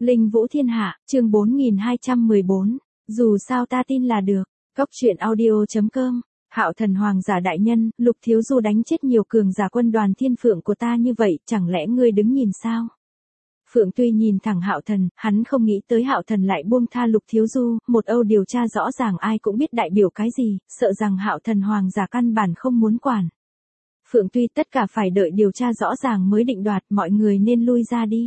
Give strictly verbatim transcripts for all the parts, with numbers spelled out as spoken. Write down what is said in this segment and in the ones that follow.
Linh Vũ Thiên Hạ, chương bốn nghìn hai trăm mười bốn. Dù sao ta tin là được. Cốc truyện audio chấm com. Hạo Thần Hoàng giả đại nhân, Lục Thiếu Du đánh chết nhiều cường giả quân đoàn Thiên Phượng của ta như vậy, chẳng lẽ ngươi đứng nhìn sao? Phượng Tuy nhìn thẳng Hạo Thần, hắn không nghĩ tới Hạo Thần lại buông tha Lục Thiếu Du, một âu điều tra rõ ràng ai cũng biết đại biểu cái gì, sợ rằng Hạo Thần Hoàng giả căn bản không muốn quản. Phượng Tuy tất cả phải đợi điều tra rõ ràng mới định đoạt, mọi người nên lui ra đi.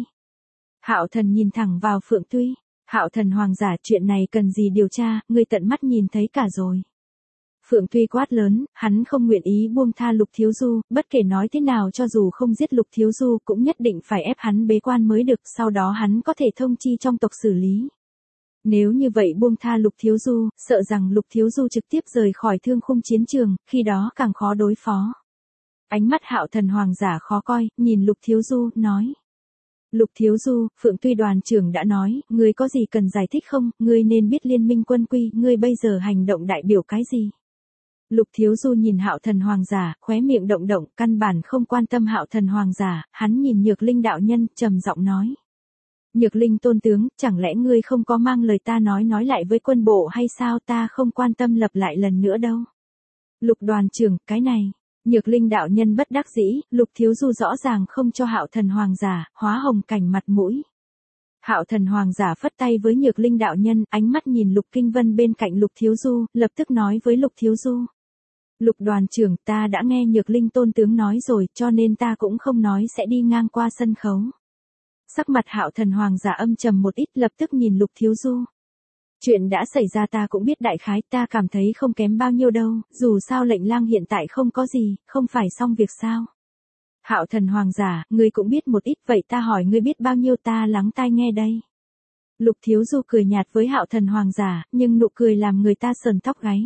Hạo Thần nhìn thẳng vào Phượng Tuy, Hạo Thần Hoàng giả, chuyện này cần gì điều tra, ngươi tận mắt nhìn thấy cả rồi. Phượng Tuy quát lớn, hắn không nguyện ý buông tha Lục Thiếu Du, bất kể nói thế nào cho dù không giết Lục Thiếu Du cũng nhất định phải ép hắn bế quan mới được, sau đó hắn có thể thông chi trong tộc xử lý. Nếu như vậy buông tha Lục Thiếu Du, sợ rằng Lục Thiếu Du trực tiếp rời khỏi thương khung chiến trường, khi đó càng khó đối phó. Ánh mắt Hạo Thần Hoàng giả khó coi, nhìn Lục Thiếu Du, nói. Lục Thiếu Du, Phượng Tuy đoàn trưởng đã nói, ngươi có gì cần giải thích không, ngươi nên biết liên minh quân quy, ngươi bây giờ hành động đại biểu cái gì. Lục Thiếu Du nhìn Hạo Thần Hoàng giả, khóe miệng động động, căn bản không quan tâm Hạo Thần Hoàng giả, hắn nhìn Nhược Linh đạo nhân, trầm giọng nói. Nhược Linh tôn tướng, chẳng lẽ ngươi không có mang lời ta nói nói lại với quân bộ hay sao, ta không quan tâm lặp lại lần nữa đâu. Lục đoàn trưởng, cái này. Nhược Linh đạo nhân bất đắc dĩ, Lục Thiếu Du rõ ràng không cho Hạo Thần Hoàng giả, hóa hồng cảnh mặt mũi. Hạo Thần Hoàng giả phất tay với Nhược Linh đạo nhân, ánh mắt nhìn Lục Kinh Vân bên cạnh Lục Thiếu Du, lập tức nói với Lục Thiếu Du. Lục đoàn trưởng, ta đã nghe Nhược Linh tôn tướng nói rồi, cho nên ta cũng không nói sẽ đi ngang qua sân khấu. Sắc mặt Hạo Thần Hoàng giả âm trầm một ít, lập tức nhìn Lục Thiếu Du. Chuyện đã xảy ra ta cũng biết đại khái, ta cảm thấy không kém bao nhiêu đâu, dù sao lệnh lang hiện tại không có gì, không phải xong việc sao. Hạo Thần Hoàng giả, ngươi cũng biết một ít, vậy ta hỏi ngươi biết bao nhiêu, ta lắng tai nghe đây. Lục Thiếu Du cười nhạt với Hạo Thần Hoàng giả, nhưng nụ cười làm người ta sờn tóc gáy.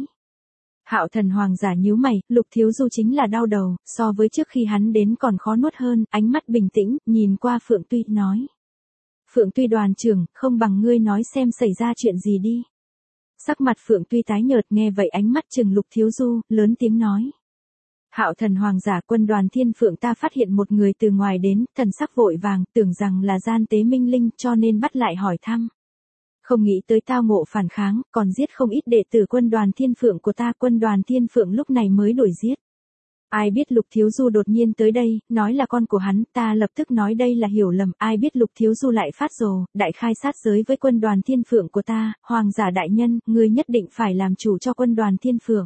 Hạo Thần Hoàng giả nhíu mày, Lục Thiếu Du chính là đau đầu, so với trước khi hắn đến còn khó nuốt hơn, ánh mắt bình tĩnh, nhìn qua Phượng Tuy, nói. Phượng Tuy đoàn trưởng, không bằng ngươi nói xem xảy ra chuyện gì đi. Sắc mặt Phượng Tuy tái nhợt, nghe vậy ánh mắt trừng Lục Thiếu Du, lớn tiếng nói. Hạo Thần Hoàng giả, quân đoàn Thiên Phượng ta phát hiện một người từ ngoài đến, thần sắc vội vàng, tưởng rằng là gian tế minh linh cho nên bắt lại hỏi thăm. Không nghĩ tới tao ngộ phản kháng, còn giết không ít đệ tử quân đoàn Thiên Phượng của ta, quân đoàn Thiên Phượng lúc này mới đuổi giết. Ai biết Lục Thiếu Du đột nhiên tới đây, nói là con của hắn, ta lập tức nói đây là hiểu lầm, ai biết Lục Thiếu Du lại phát rồ, đại khai sát giới với quân đoàn Thiên Phượng của ta, Hoàng giả đại nhân, ngươi nhất định phải làm chủ cho quân đoàn Thiên Phượng.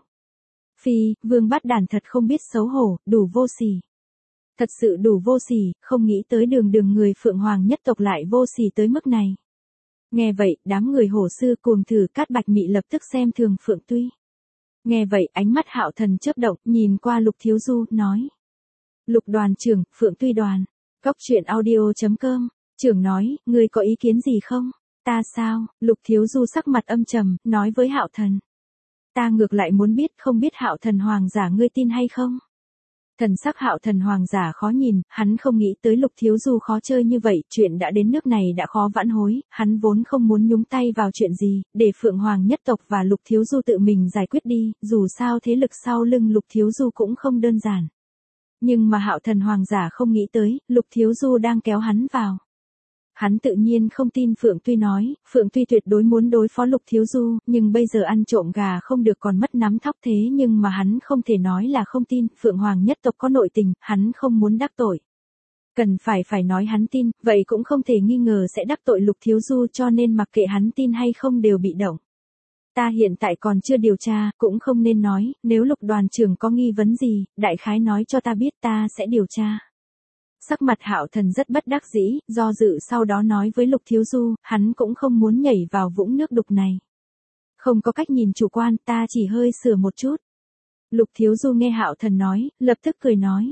Phi, Vương Bát Đàn thật không biết xấu hổ, đủ vô sỉ. Thật sự đủ vô sỉ, không nghĩ tới đường đường người Phượng Hoàng nhất tộc lại vô sỉ tới mức này. Nghe vậy, đám người hổ sư cuồng thử Cát Bạch Mị lập tức xem thường Phượng Tuy. Nghe vậy, ánh mắt Hạo Thần chớp động, nhìn qua Lục Thiếu Du, nói. Lục đoàn trưởng, Phượng Tuy đoàn. Cốc truyện audio chấm com. Trưởng nói, ngươi có ý kiến gì không? Ta sao? Lục Thiếu Du sắc mặt âm trầm, nói với Hạo Thần. Ta ngược lại muốn biết, không biết Hạo Thần Hoàng giả ngươi tin hay không? Thần sắc Hạo Thần Hoàng giả khó nhìn, hắn không nghĩ tới Lục Thiếu Du khó chơi như vậy, chuyện đã đến nước này đã khó vãn hối, hắn vốn không muốn nhúng tay vào chuyện gì, để Phượng Hoàng nhất tộc và Lục Thiếu Du tự mình giải quyết đi, dù sao thế lực sau lưng Lục Thiếu Du cũng không đơn giản. Nhưng mà Hạo Thần Hoàng giả không nghĩ tới, Lục Thiếu Du đang kéo hắn vào. Hắn tự nhiên không tin Phượng Tuy nói, Phượng Tuy tuyệt đối muốn đối phó Lục Thiếu Du, nhưng bây giờ ăn trộm gà không được còn mất nắm thóc thế nhưng mà hắn không thể nói là không tin, Phượng Hoàng nhất tộc có nội tình, hắn không muốn đắc tội. Cần phải phải nói hắn tin, vậy cũng không thể nghi ngờ sẽ đắc tội Lục Thiếu Du cho nên mặc kệ hắn tin hay không đều bị động. Ta hiện tại còn chưa điều tra, cũng không nên nói, nếu Lục đoàn trưởng có nghi vấn gì, đại khái nói cho ta biết ta sẽ điều tra. Sắc mặt Hạo Thần rất bất đắc dĩ, do dự sau đó nói với Lục Thiếu Du, hắn cũng không muốn nhảy vào vũng nước đục này. Không có cách nhìn chủ quan, ta chỉ hơi sửa một chút. Lục Thiếu Du nghe Hạo Thần nói, lập tức cười nói.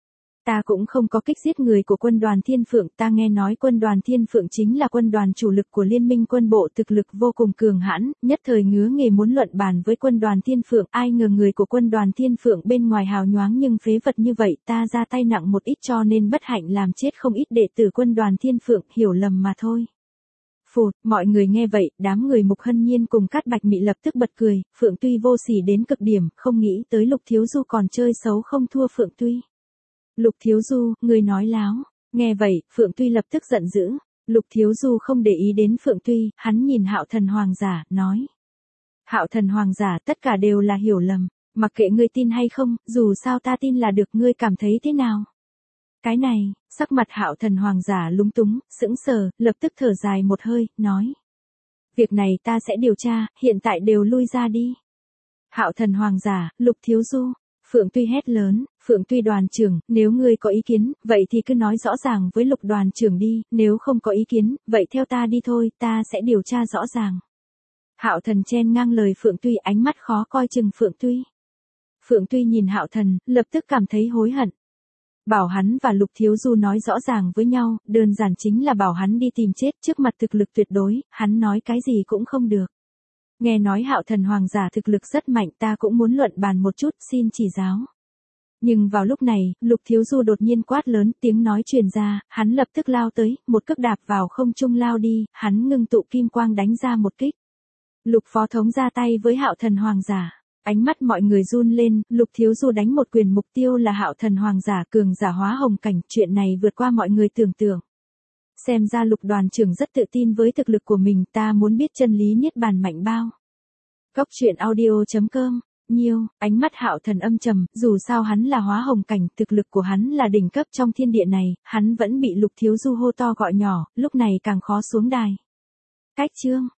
Ta cũng không có kích giết người của quân đoàn Thiên Phượng, ta nghe nói quân đoàn Thiên Phượng chính là quân đoàn chủ lực của liên minh quân bộ thực lực vô cùng cường hãn, nhất thời ngứa nghề muốn luận bàn với quân đoàn Thiên Phượng, ai ngờ người của quân đoàn Thiên Phượng bên ngoài hào nhoáng nhưng phế vật như vậy, ta ra tay nặng một ít cho nên bất hạnh làm chết không ít đệ tử quân đoàn Thiên Phượng, hiểu lầm mà thôi. Phụt, mọi người nghe vậy, đám người Mục Hân Nhiên cùng Cát Bạch Mị lập tức bật cười, Phượng Tuy vô sỉ đến cực điểm, không nghĩ tới Lục Thiếu Du còn chơi xấu không thua Phượng Tuy. Lục Thiếu Du, ngươi nói láo. Nghe vậy, Phượng Tuy lập tức giận dữ. Lục Thiếu Du không để ý đến Phượng Tuy, hắn nhìn Hạo Thần Hoàng giả, nói. Hạo Thần Hoàng giả, tất cả đều là hiểu lầm, mặc kệ ngươi tin hay không, dù sao ta tin là được, ngươi cảm thấy thế nào? Cái này, sắc mặt Hạo Thần Hoàng giả lúng túng, sững sờ, lập tức thở dài một hơi, nói. Việc này ta sẽ điều tra, hiện tại đều lui ra đi. Hạo Thần Hoàng giả, Lục Thiếu Du. Phượng Tuy hét lớn, Phượng Tuy đoàn trưởng, nếu ngươi có ý kiến, vậy thì cứ nói rõ ràng với Lục đoàn trưởng đi, nếu không có ý kiến, vậy theo ta đi thôi, ta sẽ điều tra rõ ràng. Hạo Thần chen ngang lời Phượng Tuy, ánh mắt khó coi chừng Phượng Tuy. Phượng Tuy nhìn Hạo Thần, lập tức cảm thấy hối hận. Bảo hắn và Lục Thiếu Du nói rõ ràng với nhau, đơn giản chính là bảo hắn đi tìm chết, trước mặt thực lực tuyệt đối, hắn nói cái gì cũng không được. Nghe nói Hạo Thần Hoàng giả thực lực rất mạnh, ta cũng muốn luận bàn một chút, xin chỉ giáo. Nhưng vào lúc này, Lục Thiếu Du đột nhiên quát lớn, tiếng nói truyền ra, hắn lập tức lao tới, một cước đạp vào không trung lao đi, hắn ngưng tụ kim quang đánh ra một kích. Lục Phó Thống ra tay với Hạo Thần Hoàng giả. Ánh mắt mọi người run lên, Lục Thiếu Du đánh một quyền, mục tiêu là Hạo Thần Hoàng giả, cường giả hóa hồng cảnh, chuyện này vượt qua mọi người tưởng tượng. Xem ra Lục đoàn trưởng rất tự tin với thực lực của mình, ta muốn biết chân lý niết bàn mạnh bao. Góc truyện audio chấm com, nhiêu, ánh mắt Hạo Thần âm trầm, dù sao hắn là hóa hồng cảnh, thực lực của hắn là đỉnh cấp trong thiên địa này, hắn vẫn bị Lục Thiếu Du hô to gọi nhỏ, lúc này càng khó xuống đài. Cách chương